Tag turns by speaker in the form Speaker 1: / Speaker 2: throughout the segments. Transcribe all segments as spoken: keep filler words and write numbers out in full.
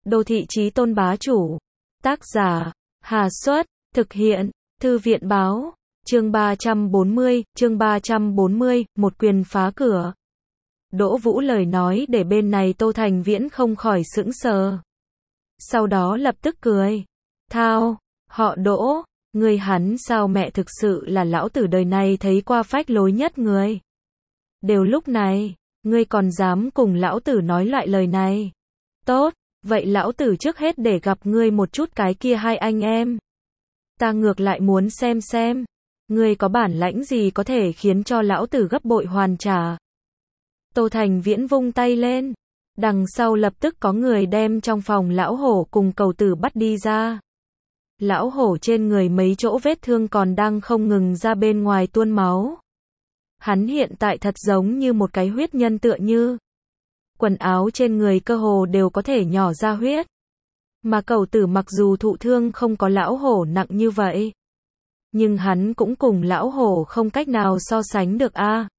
Speaker 1: Đô thị chí tôn bá chủ. Tác giả, Hà Xuất, thực hiện, Thư viện báo, chương ba trăm bốn mươi, chương ba trăm bốn mươi, một quyền phá cửa. Đỗ Vũ lời nói để bên này Tô Thành Viễn không khỏi sững sờ. Sau đó lập tức cười. Thao, họ Đỗ, người hắn sao mẹ thực sự là lão tử đời này thấy qua phách lối nhất người. Đều lúc này, ngươi còn dám cùng lão tử nói loại lời này. Tốt, vậy lão tử trước hết để gặp ngươi một chút cái kia hai anh em. Ta ngược lại muốn xem xem, ngươi có bản lãnh gì có thể khiến cho lão tử gấp bội hoàn trả. Tô Thành Viễn vung tay lên, đằng sau lập tức có người đem trong phòng lão hổ cùng cầu tử bắt đi ra. Lão hổ trên người mấy chỗ vết thương còn đang không ngừng ra bên ngoài tuôn máu. Hắn hiện tại thật giống như một cái huyết nhân tựa như. Quần áo trên người cơ hồ đều có thể nhỏ ra huyết. Mà cầu tử mặc dù thụ thương không có lão hổ nặng như vậy, nhưng hắn cũng cùng lão hổ không cách nào so sánh được a. À.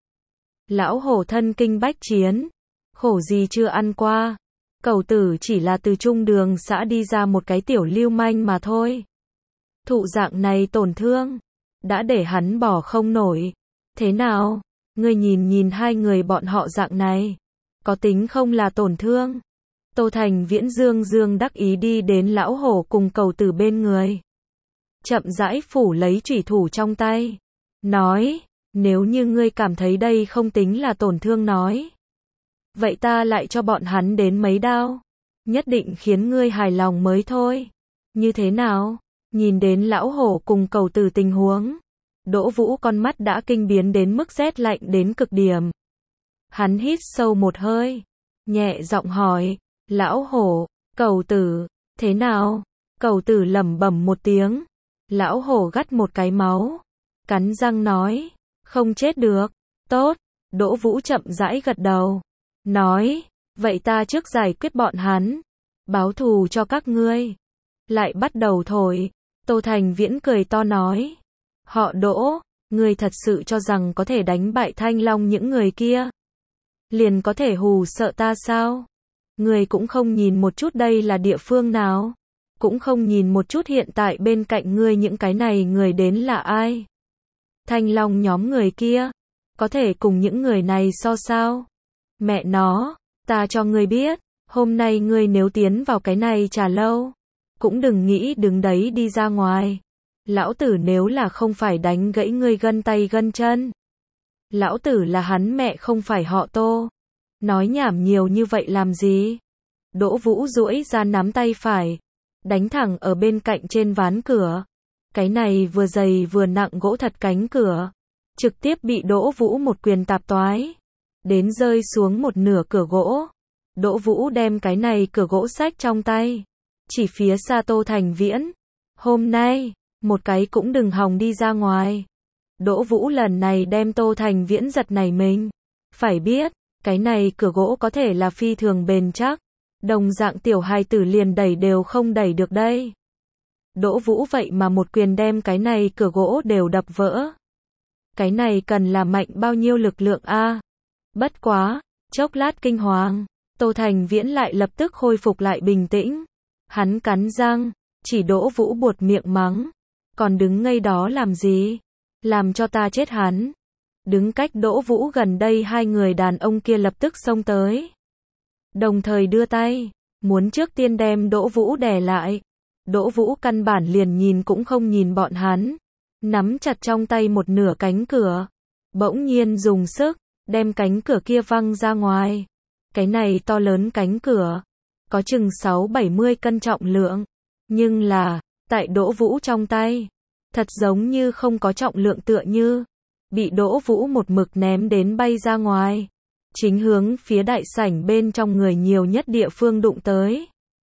Speaker 1: Lão hổ thân kinh bách chiến, khổ gì chưa ăn qua. Cầu tử chỉ là từ trung đường xã đi ra một cái tiểu lưu manh mà thôi. Thụ dạng này tổn thương, đã để hắn bỏ không nổi. Thế nào, ngươi nhìn nhìn hai người bọn họ dạng này, có tính không là tổn thương? Tô Thành Viễn dương dương đắc ý đi đến lão hổ cùng cầu tử bên người. Chậm rãi phủ lấy chủy thủ trong tay. Nói, nếu như ngươi cảm thấy đây không tính là tổn thương nói. Vậy ta lại cho bọn hắn đến mấy đao. Nhất định khiến ngươi hài lòng mới thôi. Như thế nào? Nhìn đến lão hổ cùng cầu tử tình huống. Đỗ Vũ con mắt đã kinh biến đến mức rét lạnh đến cực điểm. Hắn hít sâu một hơi. Nhẹ giọng hỏi. Lão hổ, cầu tử, thế nào? Cầu tử lẩm bẩm một tiếng. Lão hổ gắt một cái máu. Cắn răng nói. Không chết được. Tốt. Đỗ Vũ chậm rãi gật đầu. Nói. Vậy ta trước giải quyết bọn hắn. Báo thù cho các ngươi. Lại bắt đầu thổi. Tô Thành Viễn cười to nói. Họ Đỗ, ngươi thật sự cho rằng có thể đánh bại Thanh Long những người kia? Liền có thể hù sợ ta sao? Ngươi cũng không nhìn một chút đây là địa phương nào? Cũng không nhìn một chút hiện tại bên cạnh ngươi những cái này người đến là ai? Thanh Long nhóm người kia, có thể cùng những người này so sao? Mẹ nó, ta cho ngươi biết, hôm nay ngươi nếu tiến vào cái này trà lâu, cũng đừng nghĩ đứng đấy đi ra ngoài. Lão tử nếu là không phải đánh gãy ngươi gân tay gân chân. Lão tử là hắn mẹ không phải họ Tô. Nói nhảm nhiều như vậy làm gì? Đỗ Vũ duỗi ra nắm tay phải, đánh thẳng ở bên cạnh trên ván cửa. Cái này vừa dày vừa nặng gỗ thật cánh cửa, trực tiếp bị Đỗ Vũ một quyền tạp toái, đến rơi xuống một nửa cửa gỗ. Đỗ Vũ đem cái này cửa gỗ xách trong tay, chỉ phía xa Tô Thành Viễn. Hôm nay, một cái cũng đừng hòng đi ra ngoài. Đỗ Vũ lần này đem Tô Thành Viễn giật nảy mình. Phải biết, cái này cửa gỗ có thể là phi thường bền chắc. Đồng dạng tiểu hài tử liền đẩy đều không đẩy được đây. Đỗ Vũ vậy mà một quyền đem cái này cửa gỗ đều đập vỡ. Cái này cần là mạnh bao nhiêu lực lượng a? À? Bất quá, chốc lát kinh hoàng, Tô Thành Viễn lại lập tức khôi phục lại bình tĩnh. Hắn cắn răng, chỉ Đỗ Vũ buột miệng mắng. Còn đứng ngây đó làm gì? Làm cho ta chết hắn. Đứng cách Đỗ Vũ gần đây hai người đàn ông kia lập tức xông tới. Đồng thời đưa tay, muốn trước tiên đem Đỗ Vũ đè lại. Đỗ Vũ căn bản liền nhìn cũng không nhìn bọn hắn. Nắm chặt trong tay một nửa cánh cửa. Bỗng nhiên dùng sức, đem cánh cửa kia văng ra ngoài. Cái này to lớn cánh cửa, có chừng sáu bảy mươi cân trọng lượng. Nhưng là, tại Đỗ Vũ trong tay, thật giống như không có trọng lượng tựa như. Bị Đỗ Vũ một mực ném đến bay ra ngoài. Chính hướng phía đại sảnh bên trong người nhiều nhất địa phương đụng tới.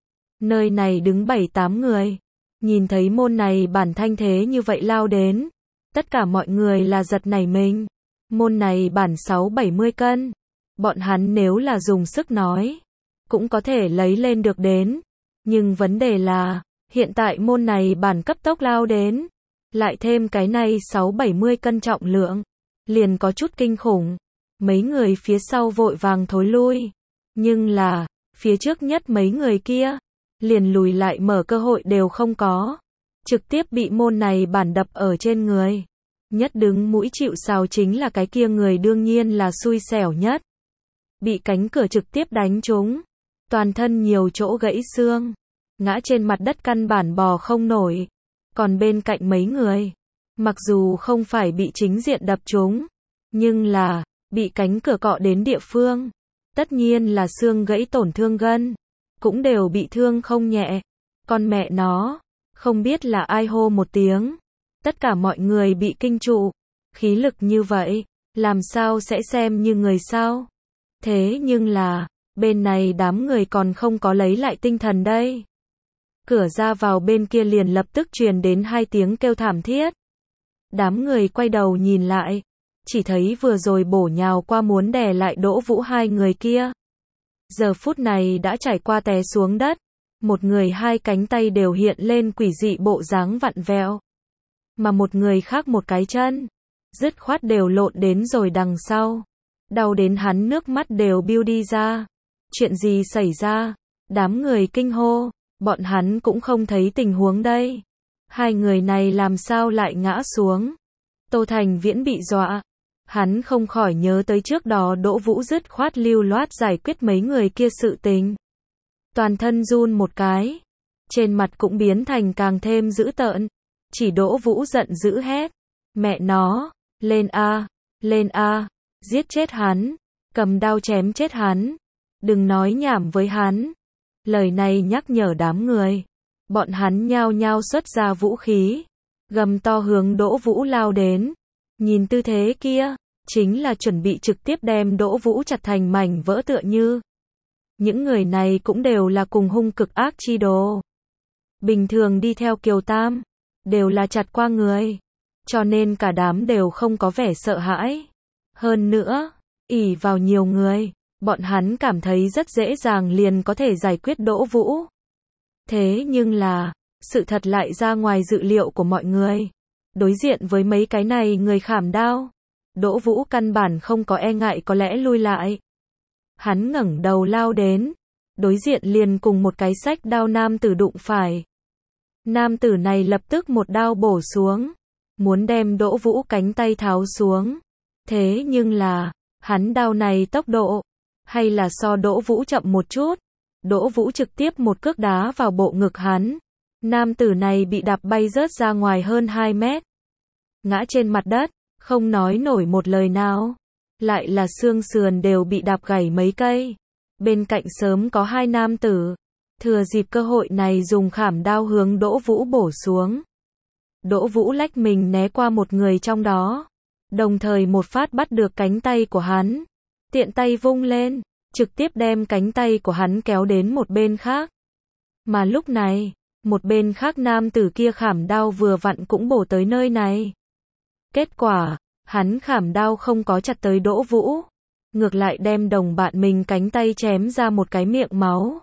Speaker 1: Nơi này đứng bảy tám người. Nhìn thấy môn này bản thanh thế như vậy lao đến. Tất cả mọi người là giật nảy mình. Môn này bản sáu bảy mươi cân. Bọn hắn nếu là dùng sức nói, cũng có thể lấy lên được đến. Nhưng vấn đề là, hiện tại môn này bản cấp tốc lao đến. Lại thêm cái này sáu bảy mươi cân trọng lượng. Liền có chút kinh khủng. Mấy người phía sau vội vàng thối lui. Nhưng là, phía trước nhất mấy người kia, liền lùi lại mở cơ hội đều không có. Trực tiếp bị môn này bản đập ở trên người. Nhất đứng mũi chịu sào chính là cái kia người đương nhiên là xui xẻo nhất. Bị cánh cửa trực tiếp đánh trúng. Toàn thân nhiều chỗ gãy xương. Ngã trên mặt đất căn bản bò không nổi. Còn bên cạnh mấy người. Mặc dù không phải bị chính diện đập trúng. Nhưng là, bị cánh cửa cọ đến địa phương. Tất nhiên là xương gãy tổn thương gân. Cũng đều bị thương không nhẹ. Con mẹ nó. Không biết là ai hô một tiếng. Tất cả mọi người bị kinh trụ. Khí lực như vậy. Làm sao sẽ xem như người sao? Thế nhưng là, bên này đám người còn không có lấy lại tinh thần đây. Cửa ra vào bên kia liền lập tức truyền đến hai tiếng kêu thảm thiết. Đám người quay đầu nhìn lại. Chỉ thấy vừa rồi bổ nhào qua muốn đè lại Đỗ Vũ hai người kia. Giờ phút này đã trải qua té xuống đất. Một người hai cánh tay đều hiện lên quỷ dị bộ dáng vặn vẹo. Mà một người khác một cái chân. Dứt khoát đều lộn đến rồi đằng sau. Đau đến hắn nước mắt đều biêu đi ra. Chuyện gì xảy ra? Đám người kinh hô. Bọn hắn cũng không thấy tình huống đây. Hai người này làm sao lại ngã xuống? Tô Thành Viễn bị dọa. Hắn không khỏi nhớ tới trước đó Đỗ Vũ dứt khoát lưu loát giải quyết mấy người kia sự tình. Toàn thân run một cái. Trên mặt cũng biến thành càng thêm dữ tợn. Chỉ Đỗ Vũ giận dữ hét. Mẹ nó, lên a, lên a, giết chết hắn, cầm đao chém chết hắn. Đừng nói nhảm với hắn. Lời này nhắc nhở đám người. Bọn hắn nhao nhao xuất ra vũ khí. Gầm to hướng Đỗ Vũ lao đến. Nhìn tư thế kia, chính là chuẩn bị trực tiếp đem Đỗ Vũ chặt thành mảnh vỡ tựa như. Những người này cũng đều là cùng hung cực ác chi đồ. Bình thường đi theo Kiều Tam, đều là chặt qua người. Cho nên cả đám đều không có vẻ sợ hãi. Hơn nữa, ỷ vào nhiều người, bọn hắn cảm thấy rất dễ dàng liền có thể giải quyết Đỗ Vũ. Thế nhưng là, sự thật lại ra ngoài dự liệu của mọi người. Đối diện với mấy cái này người khảm đao, Đỗ Vũ căn bản không có e ngại có lẽ lui lại. Hắn ngẩng đầu lao đến, đối diện liền cùng một cái xách đao nam tử đụng phải. Nam tử này lập tức một đao bổ xuống, muốn đem Đỗ Vũ cánh tay tháo xuống. Thế nhưng là, hắn đao này tốc độ, hay là so Đỗ Vũ chậm một chút. Đỗ Vũ trực tiếp một cước đá vào bộ ngực hắn. Nam tử này bị đạp bay rớt ra ngoài hơn hai mét. Ngã trên mặt đất, không nói nổi một lời nào. Lại là xương sườn đều bị đạp gãy mấy cây. Bên cạnh sớm có hai nam tử. Thừa dịp cơ hội này dùng khảm đao hướng Đỗ Vũ bổ xuống. Đỗ Vũ lách mình né qua một người trong đó. Đồng thời một phát bắt được cánh tay của hắn. Tiện tay vung lên, trực tiếp đem cánh tay của hắn kéo đến một bên khác. Mà lúc này, một bên khác nam tử kia khảm đao vừa vặn cũng bổ tới nơi này. Kết quả, hắn khảm đao không có chặt tới Đỗ Vũ. Ngược lại đem đồng bạn mình cánh tay chém ra một cái miệng máu.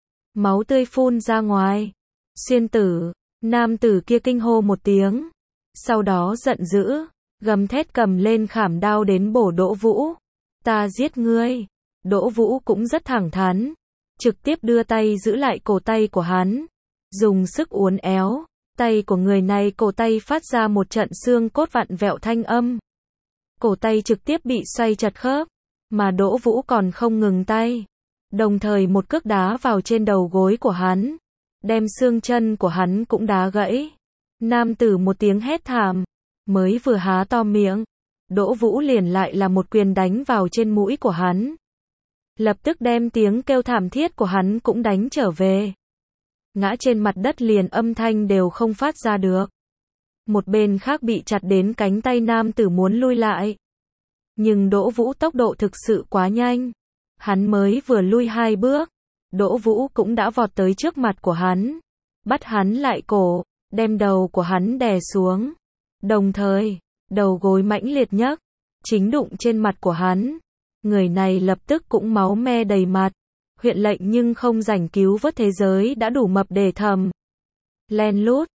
Speaker 1: Máu tươi phun ra ngoài. Xuyên tử, nam tử kia kinh hô một tiếng. Sau đó giận dữ, gầm thét cầm lên khảm đao đến bổ Đỗ Vũ. Ta giết ngươi. Đỗ Vũ cũng rất thẳng thắn. Trực tiếp đưa tay giữ lại cổ tay của hắn. Dùng sức uốn éo. Tay của người này cổ tay phát ra một trận xương cốt vặn vẹo thanh âm. Cổ tay trực tiếp bị xoay chật khớp. Mà Đỗ Vũ còn không ngừng tay. Đồng thời một cước đá vào trên đầu gối của hắn. Đem xương chân của hắn cũng đá gãy. Nam tử một tiếng hét thảm. Mới vừa há to miệng. Đỗ Vũ liền lại là một quyền đánh vào trên mũi của hắn. Lập tức đem tiếng kêu thảm thiết của hắn cũng đánh trở về. Ngã trên mặt đất liền âm thanh đều không phát ra được. Một bên khác bị chặt đến cánh tay nam tử muốn lui lại. Nhưng Đỗ Vũ tốc độ thực sự quá nhanh. Hắn mới vừa lui hai bước. Đỗ Vũ cũng đã vọt tới trước mặt của hắn. Bắt hắn lại cổ, đem đầu của hắn đè xuống. Đồng thời, đầu gối mãnh liệt nhấc, chính đụng trên mặt của hắn. Người này lập tức cũng máu me đầy mặt. Huyện lệnh nhưng không rảnh cứu vớt thế giới đã đủ mập để thầm. Len lút,